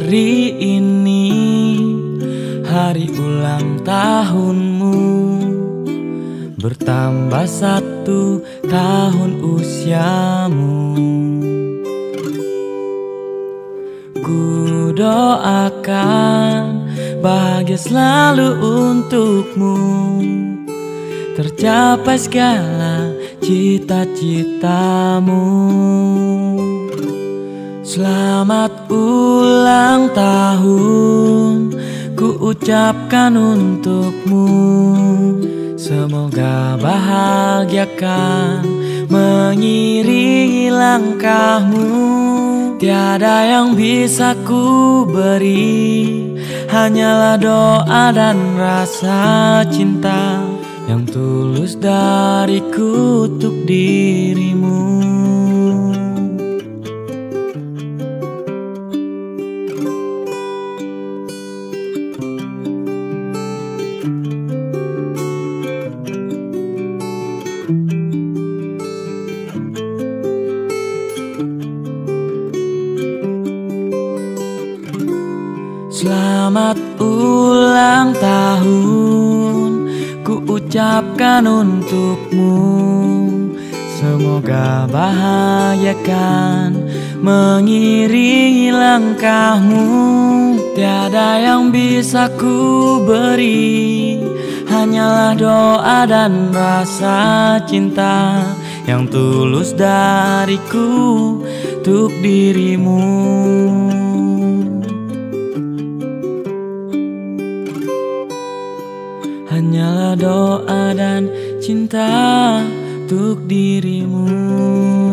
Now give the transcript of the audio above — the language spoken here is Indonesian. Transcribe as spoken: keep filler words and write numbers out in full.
Hari ini hari ulang tahunmu, bertambah satu tahun usiamu. Ku doakan bahagia selalu untukmu, tercapai segala cita-citamu. Selamat ulang tahun ku ucapkan untukmu, semoga bahagiakan mengiringi langkahmu. Tiada yang bisa ku beri, hanyalah doa dan rasa cinta yang tulus dariku untuk dirimu. Selamat ulang tahun ku ucapkan untukmu, semoga bahagiakan mengiringi langkahmu. Tiada yang bisa ku beri, hanyalah doa dan rasa cinta yang tulus dariku untuk dirimu. Hanyalah doa dan cinta untuk dirimu.